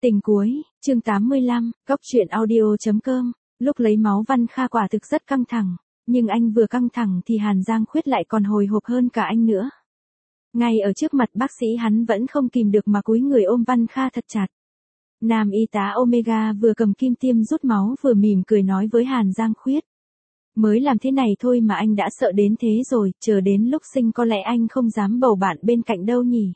Tình cuối, chương 85, Cóc truyện audio.com. Lúc lấy máu Văn Kha quả thực rất căng thẳng, nhưng anh vừa căng thẳng thì Hàn Giang Khuyết lại còn hồi hộp hơn cả anh nữa. Ngay ở trước mặt bác sĩ hắn vẫn không kìm được mà cúi người ôm Văn Kha thật chặt. Nam y tá Omega vừa cầm kim tiêm rút máu vừa mỉm cười nói với Hàn Giang Khuyết. Mới làm thế này thôi mà anh đã sợ đến thế rồi, chờ đến lúc sinh có lẽ anh không dám bầu bạn bên cạnh đâu nhỉ.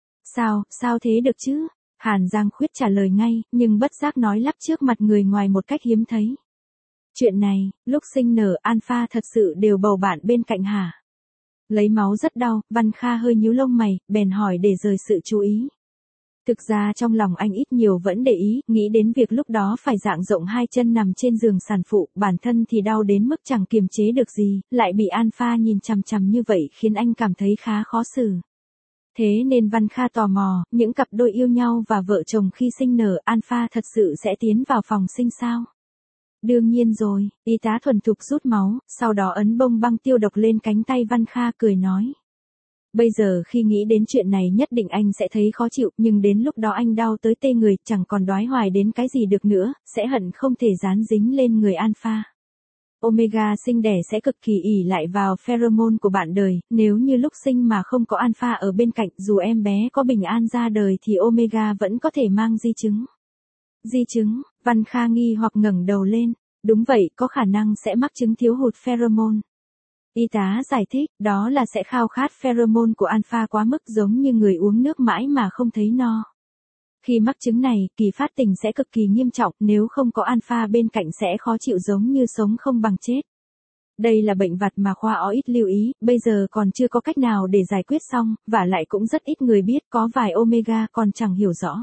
Sao thế được chứ? Hàn Giang Khuyết trả lời ngay, nhưng bất giác nói lắp trước mặt người ngoài một cách hiếm thấy. Chuyện này, lúc sinh nở Alpha thật sự đều bầu bạn bên cạnh hả? Lấy máu rất đau, Văn Kha hơi nhíu lông mày, bèn hỏi để rời sự chú ý. Thực ra trong lòng anh ít nhiều vẫn để ý, nghĩ đến việc lúc đó phải dạng rộng hai chân nằm trên giường sản phụ, bản thân thì đau đến mức chẳng kiềm chế được gì, lại bị Alpha nhìn chằm chằm như vậy khiến anh cảm thấy khá khó xử. Thế nên Văn Kha tò mò, những cặp đôi yêu nhau và vợ chồng khi sinh nở Alpha thật sự sẽ tiến vào phòng sinh sao? Đương nhiên rồi, y tá thuần thục rút máu, sau đó ấn bông băng tiêu độc lên cánh tay Văn Kha cười nói. Bây giờ khi nghĩ đến chuyện này nhất định anh sẽ thấy khó chịu, nhưng đến lúc đó anh đau tới tê người, chẳng còn đoái hoài đến cái gì được nữa, sẽ hận không thể dán dính lên người Alpha. Omega sinh đẻ sẽ cực kỳ ỷ lại vào pheromone của bạn đời, nếu như lúc sinh mà không có Alpha ở bên cạnh, dù em bé có bình an ra đời thì Omega vẫn có thể mang di chứng. Di chứng? Văn Kha nghi hoặc ngẩng đầu lên. Đúng vậy, có khả năng sẽ mắc chứng thiếu hụt pheromone. Y tá giải thích, đó là sẽ khao khát pheromone của Alpha quá mức giống như người uống nước mãi mà không thấy no. Khi mắc chứng này, kỳ phát tình sẽ cực kỳ nghiêm trọng, nếu không có Alpha bên cạnh sẽ khó chịu giống như sống không bằng chết. Đây là bệnh vặt mà khoa O ít lưu ý, bây giờ còn chưa có cách nào để giải quyết xong, và lại cũng rất ít người biết, có vài Omega còn chẳng hiểu rõ.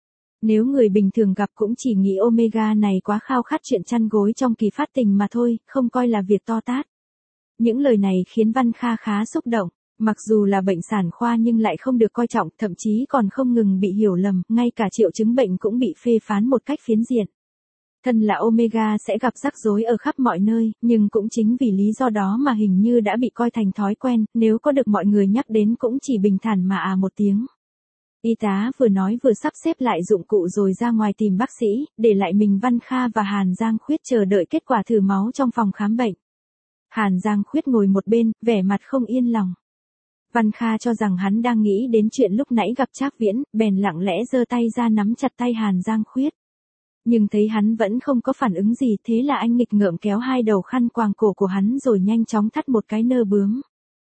Nếu người bình thường gặp cũng chỉ nghĩ Omega này quá khao khát chuyện chăn gối trong kỳ phát tình mà thôi, không coi là việc to tát. Những lời này khiến Văn Kha khá xúc động, mặc dù là bệnh sản khoa nhưng lại không được coi trọng, thậm chí còn không ngừng bị hiểu lầm, ngay cả triệu chứng bệnh cũng bị phê phán một cách phiến diện. Thân là Omega sẽ gặp rắc rối ở khắp mọi nơi, nhưng cũng chính vì lý do đó mà hình như đã bị coi thành thói quen, nếu có được mọi người nhắc đến cũng chỉ bình thản mà một tiếng. Y tá vừa nói vừa sắp xếp lại dụng cụ rồi ra ngoài tìm bác sĩ, để lại mình Văn Kha và Hàn Giang Khuyết chờ đợi kết quả thử máu trong phòng khám bệnh. Hàn Giang Khuyết ngồi một bên, vẻ mặt không yên lòng. Văn Kha cho rằng hắn đang nghĩ đến chuyện lúc nãy gặp Trác Viễn, bèn lặng lẽ giơ tay ra nắm chặt tay Hàn Giang Khuyết. Nhưng thấy hắn vẫn không có phản ứng gì, thế là anh nghịch ngợm kéo hai đầu khăn quàng cổ của hắn rồi nhanh chóng thắt một cái nơ bướm.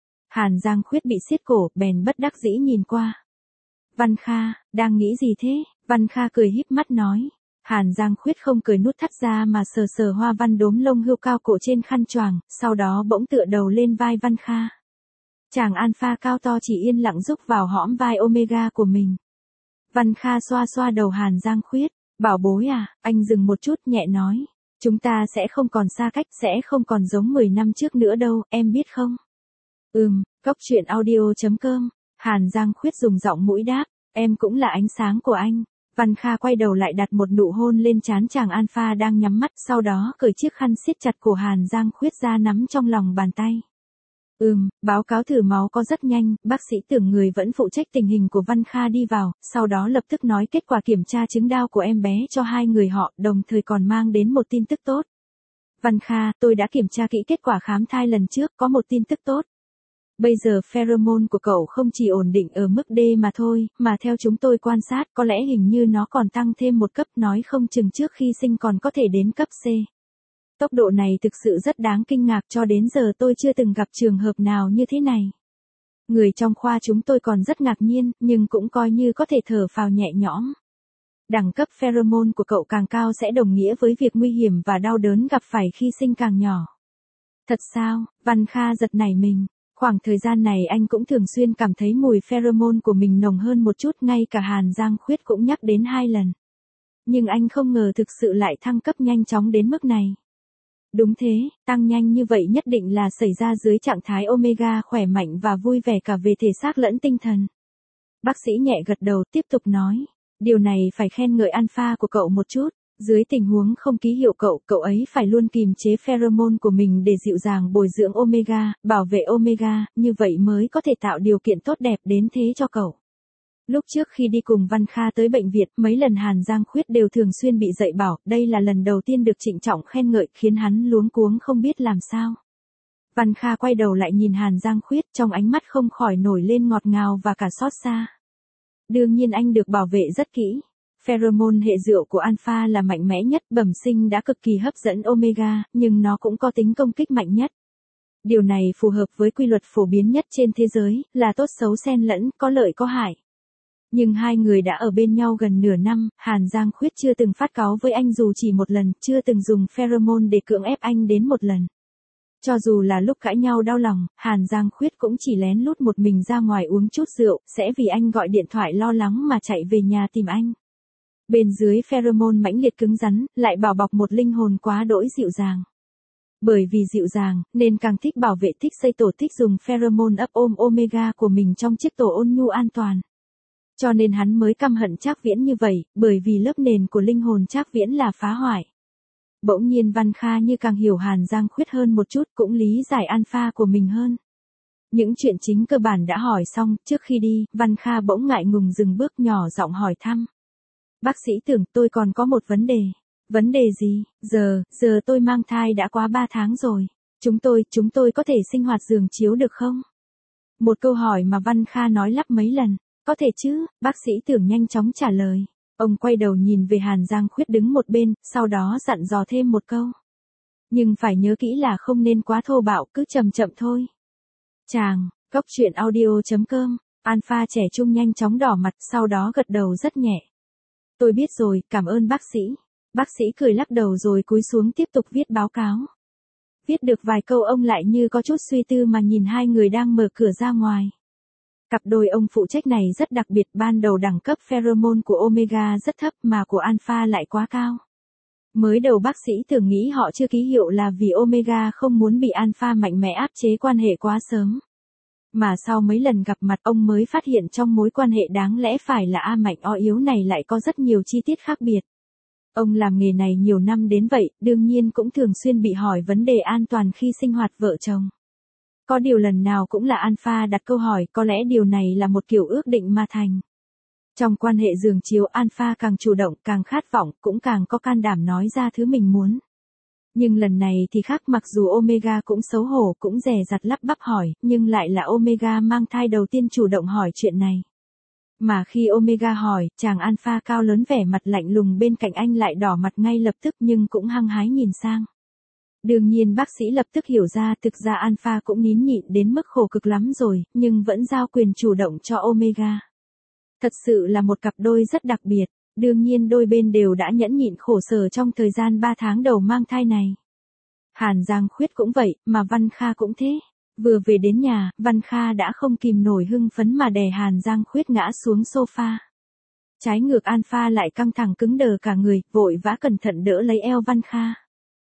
Hàn Giang Khuyết bị siết cổ, bèn bất đắc dĩ nhìn qua. Văn Kha, đang nghĩ gì thế? Văn Kha cười híp mắt nói. Hàn Giang Khuyết không cười nút thắt ra mà sờ sờ hoa văn đốm lông hươu cao cổ trên khăn choàng, sau đó bỗng tựa đầu lên vai Văn Kha. Chàng Alpha cao to chỉ yên lặng rúc vào hõm vai Omega của mình. Văn Kha xoa xoa đầu Hàn Giang Khuyết. Bảo bối à, anh dừng một chút nhẹ nói. Chúng ta sẽ không còn xa cách, sẽ không còn giống 10 năm trước nữa đâu, em biết không? Cóc truyện audio.com. Hàn Giang Khuyết dùng giọng mũi đáp, em cũng là ánh sáng của anh. Văn Kha quay đầu lại đặt một nụ hôn lên trán chàng Alpha đang nhắm mắt, sau đó cởi chiếc khăn siết chặt cổ Hàn Giang Khuyết ra nắm trong lòng bàn tay. Báo cáo thử máu có rất nhanh, bác sĩ tưởng người vẫn phụ trách tình hình của Văn Kha đi vào, sau đó lập tức nói kết quả kiểm tra chứng đao của em bé cho hai người họ, đồng thời còn mang đến một tin tức tốt. Văn Kha, tôi đã kiểm tra kỹ kết quả khám thai lần trước, có một tin tức tốt. Bây giờ pheromone của cậu không chỉ ổn định ở mức D mà thôi, mà theo chúng tôi quan sát có lẽ hình như nó còn tăng thêm một cấp, nói không chừng trước khi sinh còn có thể đến cấp C. Tốc độ này thực sự rất đáng kinh ngạc, cho đến giờ tôi chưa từng gặp trường hợp nào như thế này. Người trong khoa chúng tôi còn rất ngạc nhiên, nhưng cũng coi như có thể thở phào nhẹ nhõm. Đẳng cấp pheromone của cậu càng cao sẽ đồng nghĩa với việc nguy hiểm và đau đớn gặp phải khi sinh càng nhỏ. Thật sao? Văn Kha giật nảy mình. Khoảng thời gian này anh cũng thường xuyên cảm thấy mùi pheromone của mình nồng hơn một chút, ngay cả Hàn Giang Khuyết cũng nhắc đến 2 lần. Nhưng anh không ngờ thực sự lại thăng cấp nhanh chóng đến mức này. Đúng thế, tăng nhanh như vậy nhất định là xảy ra dưới trạng thái Omega khỏe mạnh và vui vẻ cả về thể xác lẫn tinh thần. Bác sĩ nhẹ gật đầu tiếp tục nói, điều này phải khen ngợi Alpha của cậu một chút. Dưới tình huống không ký hiệu cậu ấy phải luôn kìm chế pheromone của mình để dịu dàng bồi dưỡng Omega, bảo vệ Omega, như vậy mới có thể tạo điều kiện tốt đẹp đến thế cho cậu. Lúc trước khi đi cùng Văn Kha tới bệnh viện, mấy lần Hàn Giang Khuyết đều thường xuyên bị dạy bảo, đây là lần đầu tiên được trịnh trọng khen ngợi, khiến hắn luống cuống không biết làm sao. Văn Kha quay đầu lại nhìn Hàn Giang Khuyết, trong ánh mắt không khỏi nổi lên ngọt ngào và cả xót xa. Đương nhiên anh được bảo vệ rất kỹ. Pheromone hệ rượu của alpha là mạnh mẽ nhất, bẩm sinh đã cực kỳ hấp dẫn omega, nhưng nó cũng có tính công kích mạnh nhất. Điều này phù hợp với quy luật phổ biến nhất trên thế giới, là tốt xấu xen lẫn, có lợi có hại. Nhưng hai người đã ở bên nhau gần nửa năm, Hàn Giang Khuyết chưa từng phát cáu với anh dù chỉ một lần, chưa từng dùng pheromone để cưỡng ép anh đến một lần. Cho dù là lúc cãi nhau đau lòng, Hàn Giang Khuyết cũng chỉ lén lút một mình ra ngoài uống chút rượu, sẽ vì anh gọi điện thoại lo lắng mà chạy về nhà tìm anh. Bên dưới pheromone mãnh liệt cứng rắn, lại bảo bọc một linh hồn quá đỗi dịu dàng. Bởi vì dịu dàng, nên càng thích bảo vệ, thích xây tổ, thích dùng pheromone ấp ôm omega của mình trong chiếc tổ ôn nhu an toàn. Cho nên hắn mới căm hận Trác Viễn như vậy, bởi vì lớp nền của linh hồn Trác Viễn là phá hoại. Bỗng nhiên Văn Kha như càng hiểu Hàn Giang Khuyết hơn một chút, cũng lý giải alpha của mình hơn. Những chuyện chính cơ bản đã hỏi xong, trước khi đi, Văn Kha bỗng ngại ngùng dừng bước, nhỏ giọng hỏi thăm. Bác sĩ Tưởng, tôi còn có một vấn đề. Vấn đề gì? Giờ tôi mang thai đã quá 3 tháng rồi. Chúng tôi có thể sinh hoạt giường chiếu được không? Một câu hỏi mà Văn Kha nói lắp mấy lần. Có thể chứ, bác sĩ Tưởng nhanh chóng trả lời. Ông quay đầu nhìn về Hàn Giang Khuyết đứng một bên, sau đó dặn dò thêm một câu. Nhưng phải nhớ kỹ là không nên quá thô bạo, cứ chậm chậm thôi. Chàng, Cốc Truyện Audio.com, Alpha trẻ trung nhanh chóng đỏ mặt, sau đó gật đầu rất nhẹ. Tôi biết rồi, cảm ơn bác sĩ. Bác sĩ cười lắc đầu rồi cúi xuống tiếp tục viết báo cáo. Viết được vài câu ông lại như có chút suy tư mà nhìn hai người đang mở cửa ra ngoài. Cặp đôi ông phụ trách này rất đặc biệt, ban đầu đẳng cấp pheromone của omega rất thấp mà của alpha lại quá cao. Mới đầu bác sĩ tưởng nghĩ họ chưa ký hiệu là vì omega không muốn bị alpha mạnh mẽ áp chế quan hệ quá sớm. Mà sau mấy lần gặp mặt ông mới phát hiện trong mối quan hệ đáng lẽ phải là A mạnh O yếu này lại có rất nhiều chi tiết khác biệt. Ông làm nghề này nhiều năm đến vậy, đương nhiên cũng thường xuyên bị hỏi vấn đề an toàn khi sinh hoạt vợ chồng. Có điều lần nào cũng là alpha đặt câu hỏi, có lẽ điều này là một kiểu ước định mà thành. Trong quan hệ giường chiếu, alpha càng chủ động, càng khát vọng, cũng càng có can đảm nói ra thứ mình muốn. Nhưng lần này thì khác, mặc dù omega cũng xấu hổ, cũng dè dặt lắp bắp hỏi, nhưng lại là omega mang thai đầu tiên chủ động hỏi chuyện này. Mà khi omega hỏi, chàng alpha cao lớn vẻ mặt lạnh lùng bên cạnh anh lại đỏ mặt ngay lập tức, nhưng cũng hăng hái nhìn sang. Đương nhiên bác sĩ lập tức hiểu ra, thực ra alpha cũng nín nhịn đến mức khổ cực lắm rồi, nhưng vẫn giao quyền chủ động cho omega. Thật sự là một cặp đôi rất đặc biệt. Đương nhiên đôi bên đều đã nhẫn nhịn khổ sở trong thời gian 3 tháng đầu mang thai này. Hàn Giang Khuyết cũng vậy, mà Văn Kha cũng thế. Vừa về đến nhà, Văn Kha đã không kìm nổi hưng phấn mà đè Hàn Giang Khuyết ngã xuống sofa. Trái ngược alpha lại căng thẳng cứng đờ cả người, vội vã cẩn thận đỡ lấy eo Văn Kha.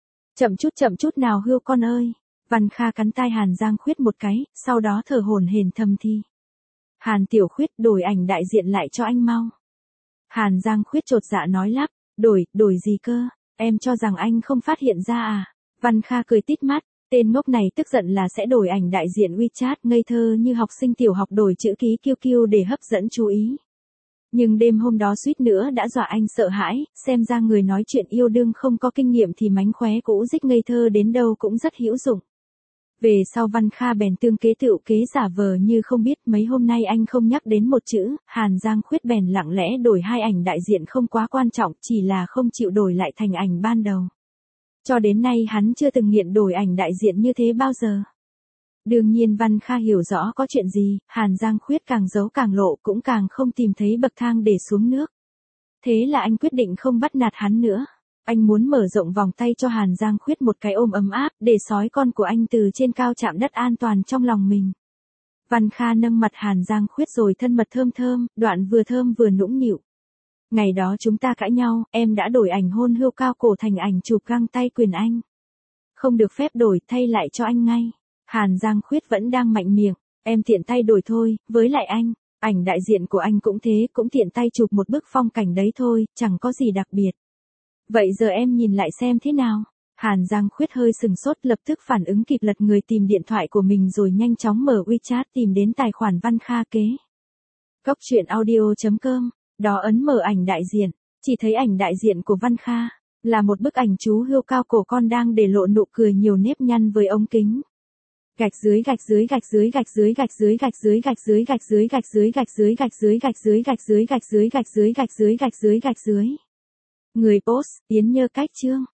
Chậm chút nào hươu con ơi. Văn Kha cắn tai Hàn Giang Khuyết một cái, sau đó thở hổn hển thầm thì. Hàn Tiểu Khuyết, đổi ảnh đại diện lại cho anh mau. Hàn Giang Khuyết chột dạ nói lắp, đổi gì cơ, em cho rằng anh không phát hiện ra à? Văn Kha cười tít mắt, tên ngốc này tức giận là sẽ đổi ảnh đại diện WeChat, ngây thơ như học sinh tiểu học đổi chữ ký QQ để hấp dẫn chú ý. Nhưng đêm hôm đó suýt nữa đã dọa anh sợ hãi, xem ra người nói chuyện yêu đương không có kinh nghiệm thì mánh khóe cũ dích ngây thơ đến đâu cũng rất hữu dụng. Về sau Văn Kha bèn tương kế tựu kế giả vờ như không biết, mấy hôm nay anh không nhắc đến một chữ, Hàn Giang Khuyết bèn lặng lẽ đổi 2 ảnh đại diện không quá quan trọng, chỉ là không chịu đổi lại thành ảnh ban đầu. Cho đến nay hắn chưa từng nghiện đổi ảnh đại diện như thế bao giờ. Đương nhiên Văn Kha hiểu rõ có chuyện gì, Hàn Giang Khuyết càng giấu càng lộ, cũng càng không tìm thấy bậc thang để xuống nước. Thế là anh quyết định không bắt nạt hắn nữa. Anh muốn mở rộng vòng tay cho Hàn Giang Khuyết một cái ôm ấm áp, để sói con của anh từ trên cao chạm đất an toàn trong lòng mình. Văn Kha nâng mặt Hàn Giang Khuyết rồi thân mật thơm, đoạn vừa thơm vừa nũng nịu. Ngày đó chúng ta cãi nhau, em đã đổi ảnh hôn hươu cao cổ thành ảnh chụp găng tay quyền anh. Không được phép đổi, thay lại cho anh ngay. Hàn Giang Khuyết vẫn đang mạnh miệng, em tiện tay đổi thôi, với lại anh, ảnh đại diện của anh cũng thế, cũng tiện tay chụp một bức phong cảnh đấy thôi, chẳng có gì đặc biệt. Vậy giờ em nhìn lại xem thế nào? Hàn Giang Khuyết hơi sừng sốt, lập tức phản ứng kịp lật người tìm điện thoại của mình rồi nhanh chóng mở WeChat tìm đến tài khoản Văn Kha kế. Cốc truyện audio.com, đó ấn mở ảnh đại diện, chỉ thấy ảnh đại diện của Văn Kha, là một bức ảnh chú hươu cao cổ con đang để lộ nụ cười nhiều nếp nhăn với ống kính. Gạch dưới gạch dưới gạch dưới gạch dưới gạch dưới gạch dưới gạch dưới gạch dưới gạch dưới gạch dưới gạch dưới gạch dưới gạch dưới gạch dưới gạch dưới gạch dưới gạch dưới gạch dưới. Người post, Yến Nhơ Cách Trương.